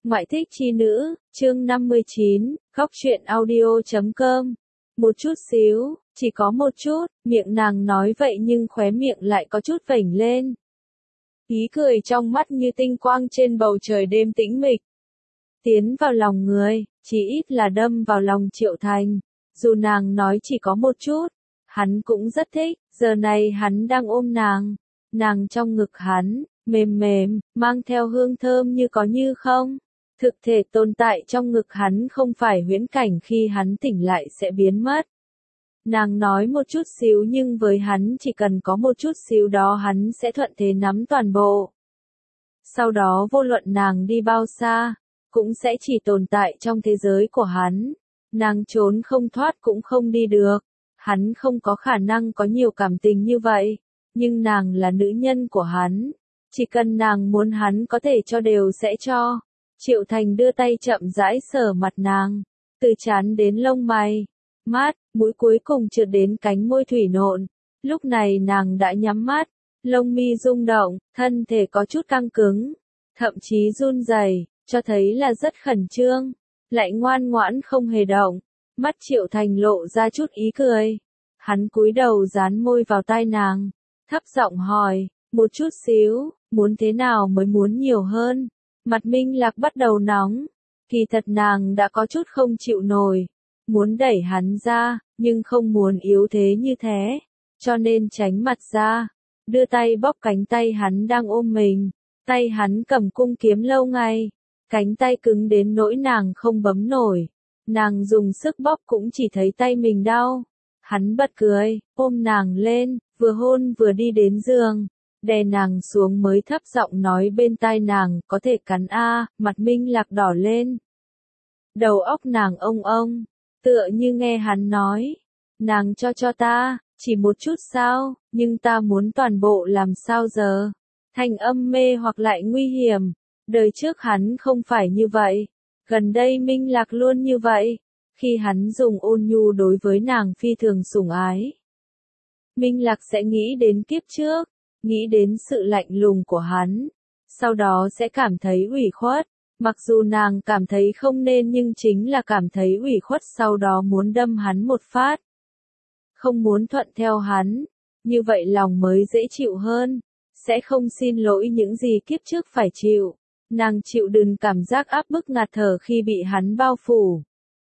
Ngoại thích chi nữ, chương 59, khóc chuyện audio.com. Một chút xíu, chỉ có một chút, miệng nàng nói vậy nhưng khóe miệng lại có chút vểnh lên. Ý cười trong mắt như tinh quang trên bầu trời đêm tĩnh mịch. Tiến vào lòng người, chỉ ít là đâm vào lòng Triệu Thành. Dù nàng nói chỉ có một chút, hắn cũng rất thích, giờ này hắn đang ôm nàng trong ngực hắn, mềm mềm, mang theo hương thơm như có như không. Thực thể tồn tại trong ngực hắn không phải huyễn cảnh khi hắn tỉnh lại sẽ biến mất. Nàng nói một chút xíu nhưng với hắn chỉ cần có một chút xíu đó hắn sẽ thuận thế nắm toàn bộ. Sau đó vô luận nàng đi bao xa, cũng sẽ chỉ tồn tại trong thế giới của hắn. Nàng trốn không thoát cũng không đi được. Hắn không có khả năng có nhiều cảm tình như vậy, nhưng nàng là nữ nhân của hắn. Chỉ cần nàng muốn hắn có thể cho đều sẽ cho. Triệu Thành đưa tay chậm rãi sờ mặt nàng, từ trán đến lông mày, mắt, mũi cuối cùng trượt đến cánh môi thủy nộn. Lúc này nàng đã nhắm mắt, lông mi rung động, thân thể có chút căng cứng, thậm chí run rẩy, cho thấy là rất khẩn trương, lại ngoan ngoãn không hề động. Mắt Triệu Thành lộ ra chút ý cười. Hắn cúi đầu dán môi vào tai nàng, thấp giọng hỏi, một chút xíu, muốn thế nào mới muốn nhiều hơn? Mặt Minh Lạc bắt đầu nóng, kỳ thật nàng đã có chút không chịu nổi, muốn đẩy hắn ra, nhưng không muốn yếu thế như thế, cho nên tránh mặt ra, đưa tay bóp cánh tay hắn đang ôm mình, tay hắn cầm cung kiếm lâu ngày, cánh tay cứng đến nỗi nàng không bấm nổi, nàng dùng sức bóp cũng chỉ thấy tay mình đau. Hắn bật cười, ôm nàng lên, vừa hôn vừa đi đến giường, đè nàng xuống mới thấp giọng nói bên tai nàng, có thể cắn a. Mặt Minh Lạc đỏ lên. Đầu óc nàng ông, tựa như nghe hắn nói, nàng cho ta, chỉ một chút sao, nhưng ta muốn toàn bộ làm sao giờ? Thanh âm mê hoặc lại nguy hiểm, đời trước hắn không phải như vậy, gần đây Minh Lạc luôn như vậy. Khi hắn dùng ôn nhu đối với nàng phi thường sủng ái, Minh Lạc sẽ nghĩ đến kiếp trước, nghĩ đến sự lạnh lùng của hắn, sau đó sẽ cảm thấy ủy khuất, mặc dù nàng cảm thấy không nên nhưng chính là cảm thấy ủy khuất sau đó muốn đâm hắn một phát. Không muốn thuận theo hắn, như vậy lòng mới dễ chịu hơn, sẽ không xin lỗi những gì kiếp trước phải chịu, nàng chịu đựng cảm giác áp bức ngạt thở khi bị hắn bao phủ.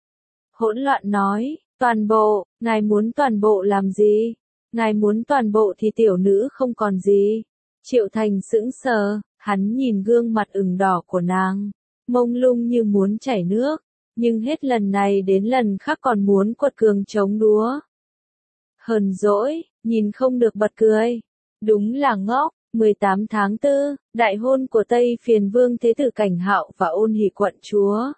Hỗn loạn nói, toàn bộ, ngài muốn toàn bộ làm gì? Ngài muốn toàn bộ thì tiểu nữ không còn gì. Triệu Thành sững sờ, hắn nhìn gương mặt ửng đỏ của nàng, mông lung như muốn chảy nước, nhưng hết lần này đến lần khác còn muốn quật cường chống đúa. Hờn dỗi, nhìn không được bật cười. Đúng là ngốc. 18 tháng 4, đại hôn của Tây Phiền Vương Thế tử Cảnh Hạo và Ôn Hỷ quận chúa.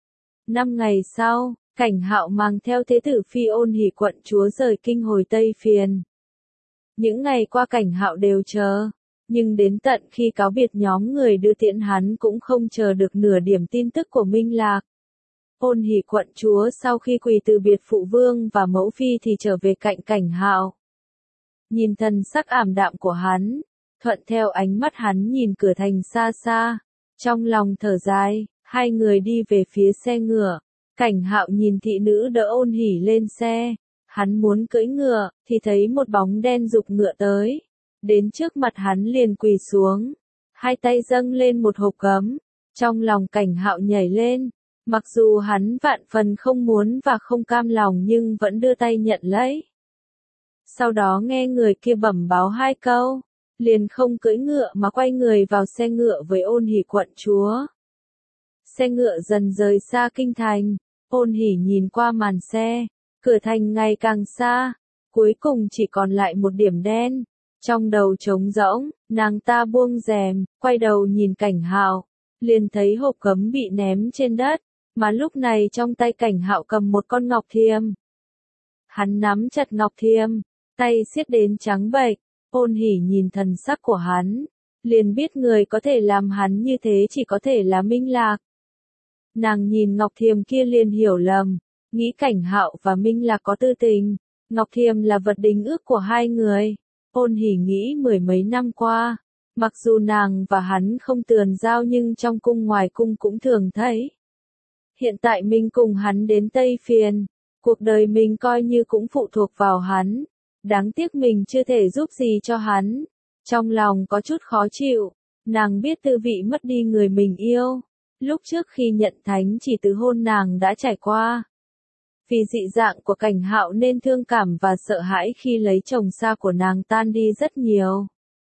5 ngày sau, Cảnh Hạo mang theo Thế tử phi Ôn Hỷ quận chúa rời kinh hồi Tây Phiền. Những ngày qua Cảnh Hạo đều chờ, nhưng đến tận khi cáo biệt nhóm người đưa tiễn hắn cũng không chờ được nửa điểm tin tức của Minh Lạc. Ôn Hỷ quận chúa sau khi quỳ từ biệt phụ vương và mẫu phi thì trở về cạnh Cảnh Hạo. Nhìn thần sắc ảm đạm của hắn, thuận theo ánh mắt hắn nhìn cửa thành xa xa, trong lòng thở dài, hai người đi về phía xe ngựa. Cảnh Hạo nhìn thị nữ đỡ Ôn Hỷ lên xe, hắn muốn cưỡi ngựa, thì thấy một bóng đen giục ngựa tới, đến trước mặt hắn liền quỳ xuống, hai tay dâng lên một hộp gấm, trong lòng Cảnh Hạo nhảy lên, mặc dù hắn vạn phần không muốn và không cam lòng nhưng vẫn đưa tay nhận lấy. Sau đó nghe người kia bẩm báo hai câu, liền không cưỡi ngựa mà quay người vào xe ngựa với Ôn Hỷ quận chúa. Xe ngựa dần rời xa kinh thành. Ôn Hỷ nhìn qua màn xe, cửa thành ngày càng xa, cuối cùng chỉ còn lại một điểm đen, trong đầu trống rỗng, nàng ta buông rèm, quay đầu nhìn Cảnh Hạo, liền thấy hộp gấm bị ném trên đất, mà lúc này trong tay Cảnh Hạo cầm một con ngọc thiềm. Hắn nắm chặt ngọc thiềm, tay siết đến trắng bệch. Ôn Hỷ nhìn thần sắc của hắn, liền biết người có thể làm hắn như thế chỉ có thể là Minh Lạc. Nàng nhìn ngọc thiềm kia liền hiểu lầm, nghĩ Cảnh Hạo và Minh Lạc có tư tình, ngọc thiềm là vật đính ước của hai người. Ôn Hỷ nghĩ mười mấy năm qua, Mặc dù nàng và hắn không tường giao nhưng trong cung ngoài cung cũng thường thấy. Hiện tại mình cùng hắn đến Tây Phiền, cuộc đời mình coi như cũng phụ thuộc vào hắn. Đáng tiếc mình chưa thể giúp gì cho hắn. Trong lòng có chút khó chịu, nàng biết tư vị mất đi người mình yêu. Lúc trước khi nhận thánh chỉ từ hôn nàng đã trải qua. Vì dị dạng của Cảnh Hạo nên thương cảm và sợ hãi khi lấy chồng xa của nàng tan đi rất nhiều.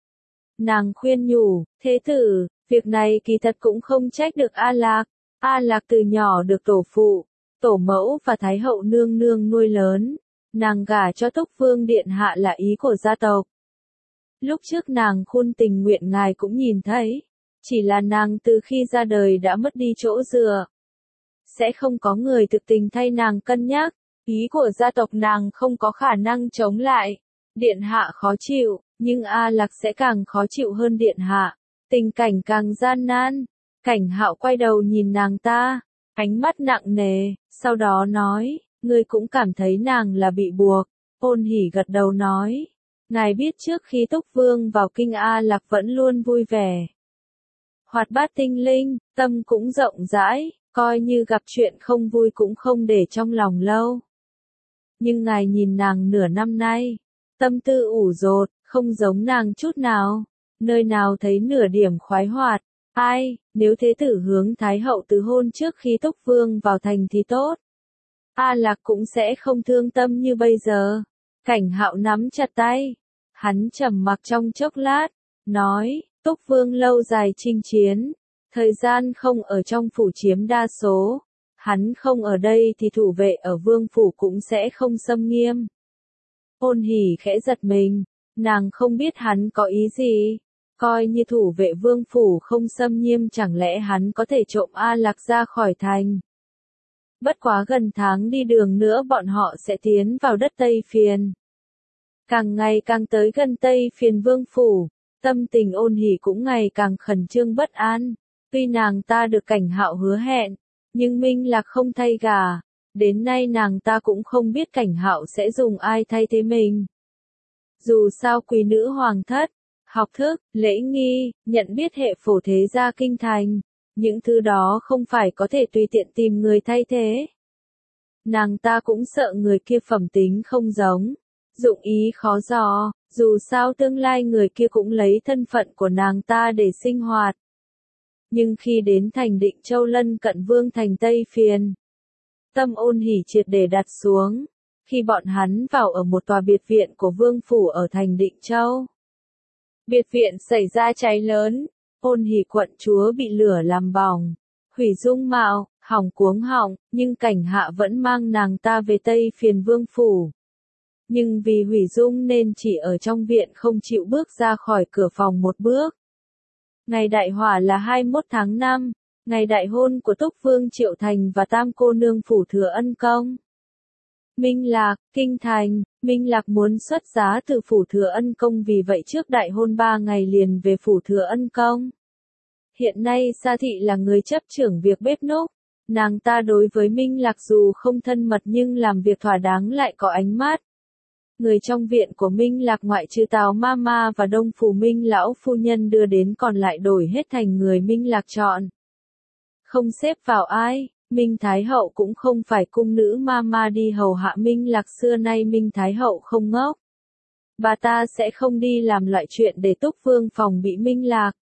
Nàng khuyên nhủ, thế tử, việc này kỳ thật cũng không trách được A Lạc. A Lạc từ nhỏ được tổ phụ, tổ mẫu và thái hậu nương nương nuôi lớn. Nàng gả cho Túc Vương Điện Hạ là ý của gia tộc. Lúc trước nàng khôn tình nguyện ngài cũng nhìn thấy. Chỉ là nàng từ khi ra đời đã mất đi chỗ dựa. Sẽ không có người thực tình thay nàng cân nhắc. Ý của gia tộc nàng không có khả năng chống lại. Điện Hạ khó chịu, nhưng A Lạc sẽ càng khó chịu hơn Điện Hạ. Tình cảnh càng gian nan. Cảnh Hạo quay đầu nhìn nàng ta, ánh mắt nặng nề, sau đó nói, ngươi cũng cảm thấy nàng là bị buộc. Ôn Hỷ gật đầu nói, ngài biết trước khi Túc Vương vào kinh A Lạc vẫn luôn vui vẻ. Hoạt bát tinh linh, tâm cũng rộng rãi, coi như gặp chuyện không vui cũng không để trong lòng lâu. Nhưng ngài nhìn nàng nửa năm nay, tâm tư ủ dột, không giống nàng chút nào, nơi nào thấy nửa điểm khoái hoạt. Ai, nếu thế tử hướng Thái hậu từ hôn trước khi Túc Vương vào thành thì tốt. A Lạc cũng sẽ không thương tâm như bây giờ. Cảnh Hạo nắm chặt tay. Hắn trầm mặc trong chốc lát, nói, Túc Vương lâu dài chinh chiến. Thời gian không ở trong phủ chiếm đa số. Hắn không ở đây thì thủ vệ ở vương phủ cũng sẽ không xâm nghiêm. Ôn Hỷ khẽ giật mình, nàng không biết hắn có ý gì. Coi như thủ vệ vương phủ không xâm nghiêm chẳng lẽ hắn có thể trộm A Lạc ra khỏi thành. Bất quá gần tháng đi đường nữa bọn họ sẽ tiến vào đất Tây Phiền. Càng ngày càng tới gần Tây Phiền vương phủ, tâm tình Ôn Hỷ cũng ngày càng khẩn trương bất an. Tuy nàng ta được Cảnh Hạo hứa hẹn, nhưng Minh Lạc không thay gà. Đến nay nàng ta cũng không biết Cảnh Hạo sẽ dùng ai thay thế mình. Dù sao quý nữ hoàng thất, học thức, lễ nghi, nhận biết hệ phổ thế gia kinh thành, những thứ đó không phải có thể tùy tiện tìm người thay thế. Nàng ta cũng sợ người kia phẩm tính không giống, dụng ý khó dò, dù sao tương lai người kia cũng lấy thân phận của nàng ta để sinh hoạt. Nhưng khi đến thành Định Châu lân cận vương thành Tây Phiền, tâm Ôn Hỷ triệt để đặt xuống, khi bọn hắn vào ở một tòa biệt viện của vương phủ ở thành Định Châu. Biệt viện xảy ra cháy lớn, Ôn Hỷ quận chúa bị lửa làm bỏng, hủy dung mạo, hỏng cuống họng, nhưng Cảnh Hạ vẫn mang nàng ta về Tây Phiền vương phủ. Nhưng vì hủy dung nên chỉ ở trong viện không chịu bước ra khỏi cửa phòng một bước. Ngày đại hỏa là 21 tháng 5, ngày đại hôn của Túc Vương Triệu Thành và Tam cô nương phủ Thừa Ân Công. Minh Lạc, kinh thành, Minh Lạc muốn xuất giá từ phủ Thừa Ân Công vì vậy trước đại hôn 3 ngày liền về phủ Thừa Ân Công. Hiện nay Sa Thị là người chấp trưởng việc bếp núc, nàng ta đối với Minh Lạc dù không thân mật nhưng làm việc thỏa đáng lại có ánh mắt. Người trong viện của Minh Lạc ngoại trừ Tào Mama và Đông Phủ Minh lão phu nhân đưa đến còn lại đổi hết thành người Minh Lạc chọn. Không xếp vào ai, Minh Thái Hậu cũng không phải cung nữ Mama đi hầu hạ Minh Lạc xưa nay Minh Thái Hậu không ngốc. Bà ta sẽ không đi làm loại chuyện để Túc Vương phòng bị Minh Lạc.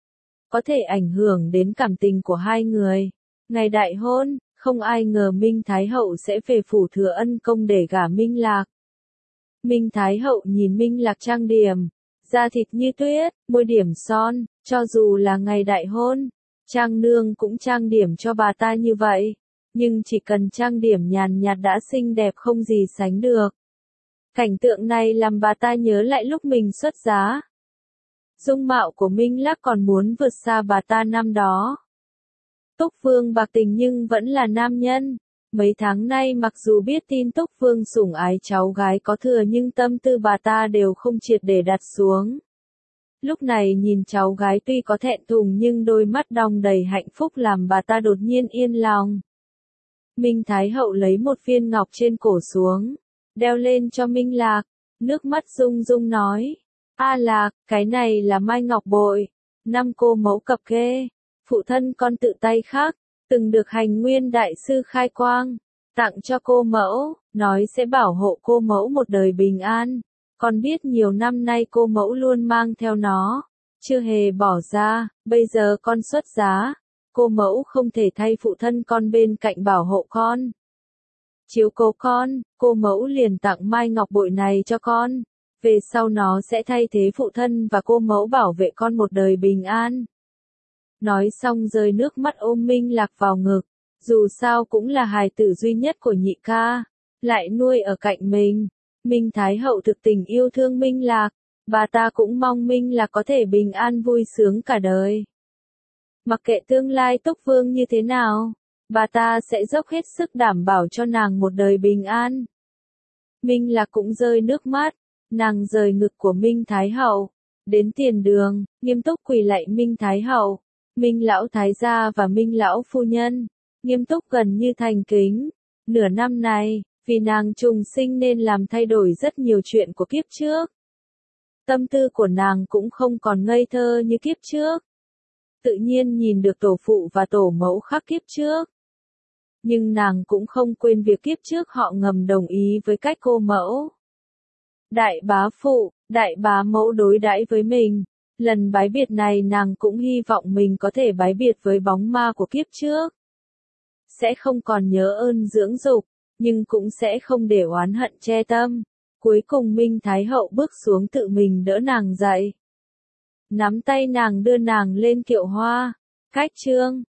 Có thể ảnh hưởng đến cảm tình của hai người. Ngày đại hôn, không ai ngờ Minh Thái Hậu sẽ về phủ Thừa Ân Công để gả Minh Lạc. Minh Thái Hậu nhìn Minh Lạc trang điểm, da thịt như tuyết, môi điểm son, cho dù là ngày đại hôn, Trang Nương cũng trang điểm cho bà ta như vậy, nhưng chỉ cần trang điểm nhàn nhạt đã xinh đẹp không gì sánh được. Cảnh tượng này làm bà ta nhớ lại lúc mình xuất giá. Dung mạo của Minh Lạc còn muốn vượt xa bà ta năm đó. Túc Vương bạc tình nhưng vẫn là nam nhân. Mấy tháng nay mặc dù biết tin Túc Vương sủng ái cháu gái có thừa nhưng tâm tư bà ta đều không triệt để đặt xuống. Lúc này nhìn cháu gái tuy có thẹn thùng nhưng đôi mắt đong đầy hạnh phúc làm bà ta đột nhiên yên lòng. Minh Thái Hậu lấy một viên ngọc trên cổ xuống, đeo lên cho Minh Lạc, nước mắt rung rung nói, A Lạc, cái này là mai ngọc bội. Năm cô mẫu cập kê. Phụ thân con tự tay khắc, từng được Hành Nguyên đại sư khai quang, tặng cho cô mẫu, nói sẽ bảo hộ cô mẫu một đời bình an. Con biết nhiều năm nay cô mẫu luôn mang theo nó, chưa hề bỏ ra, bây giờ con xuất giá, cô mẫu không thể thay phụ thân con bên cạnh bảo hộ con, chiếu cố con, cô mẫu liền tặng mai ngọc bội này cho con. Về sau nó sẽ thay thế phụ thân và cô mẫu bảo vệ con một đời bình an. Nói xong rơi nước mắt ôm Minh Lạc vào ngực, dù sao cũng là hài tử duy nhất của nhị ca, lại nuôi ở cạnh mình. Minh Thái Hậu thực tình yêu thương Minh Lạc, bà ta cũng mong Minh Lạc có thể bình an vui sướng cả đời. Mặc kệ tương lai Túc Vương như thế nào, bà ta sẽ dốc hết sức đảm bảo cho nàng một đời bình an. Minh Lạc cũng rơi nước mắt, nàng rời ngực của Minh Thái Hậu, đến tiền đường, nghiêm túc quỳ lạy Minh Thái Hậu, Minh Lão Thái gia và Minh Lão Phu Nhân, nghiêm túc gần như thành kính. Nửa năm này, vì nàng trùng sinh nên làm thay đổi rất nhiều chuyện của kiếp trước. Tâm tư của nàng cũng không còn ngây thơ như kiếp trước. Tự nhiên nhìn được tổ phụ và tổ mẫu khác kiếp trước. Nhưng nàng cũng không quên việc kiếp trước họ ngầm đồng ý với cách cô mẫu, đại bá phụ, đại bá mẫu đối đãi với mình. Lần bái biệt này nàng cũng hy vọng mình có thể bái biệt với bóng ma của kiếp trước. Sẽ không còn nhớ ơn dưỡng dục, nhưng cũng sẽ không để oán hận che tâm. Cuối cùng Minh Thái Hậu bước xuống tự mình đỡ nàng dậy. Nắm tay nàng đưa nàng lên kiệu hoa. Cách chương